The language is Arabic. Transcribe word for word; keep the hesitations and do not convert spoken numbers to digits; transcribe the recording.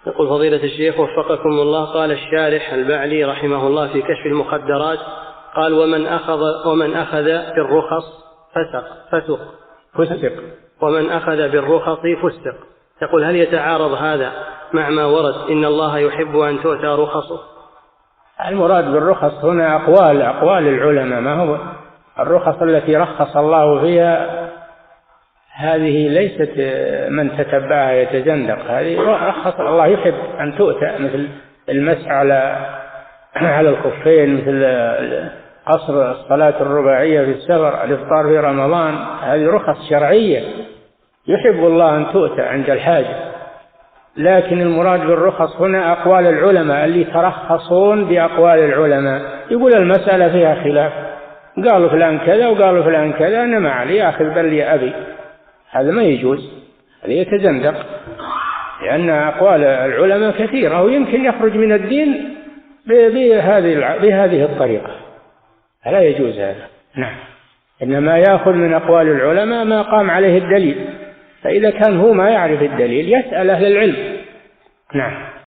يقول فضيلة الشيخ وفقكم الله، قال الشارح البعلي رحمه الله في كشف المخدرات، قال ومن أخذ, ومن أخذ بالرخص فسق فسق فسق ومن أخذ بالرخص فسق. يقول هل يتعارض هذا مع ما ورد إن الله يحب أن تؤتى رخصه؟ المراد بالرخص هنا أقوال أقوال العلماء، ما هو الرخص التي رخص الله فيها هذه ليست من تتبعها يتزندق، هذه رخص الله يحب أن تؤتى، مثل المسح على على الخفين، مثل قصر الصلاة الرباعية في السفر، الإفطار في رمضان، هذه رخص شرعية يحب الله أن تؤتى عند الحاجة. لكن المراد بالرخص هنا أقوال العلماء اللي ترخصون بأقوال العلماء، يقول المسألة فيها خلاف، قالوا فلان كذا وقالوا فلان كذا، أنا ما علي أخذ بل لي أبي، هذا ما يجوز، هذا يتزندق، لأن أقوال العلماء كثيرة ويمكن يخرج من الدين بهذه بهذه الطريقة، لا يجوز هذا. نعم، إنما يأخذ من أقوال العلماء ما قام عليه الدليل، فإذا كان هو ما يعرف الدليل يسأل أهل العلم. نعم.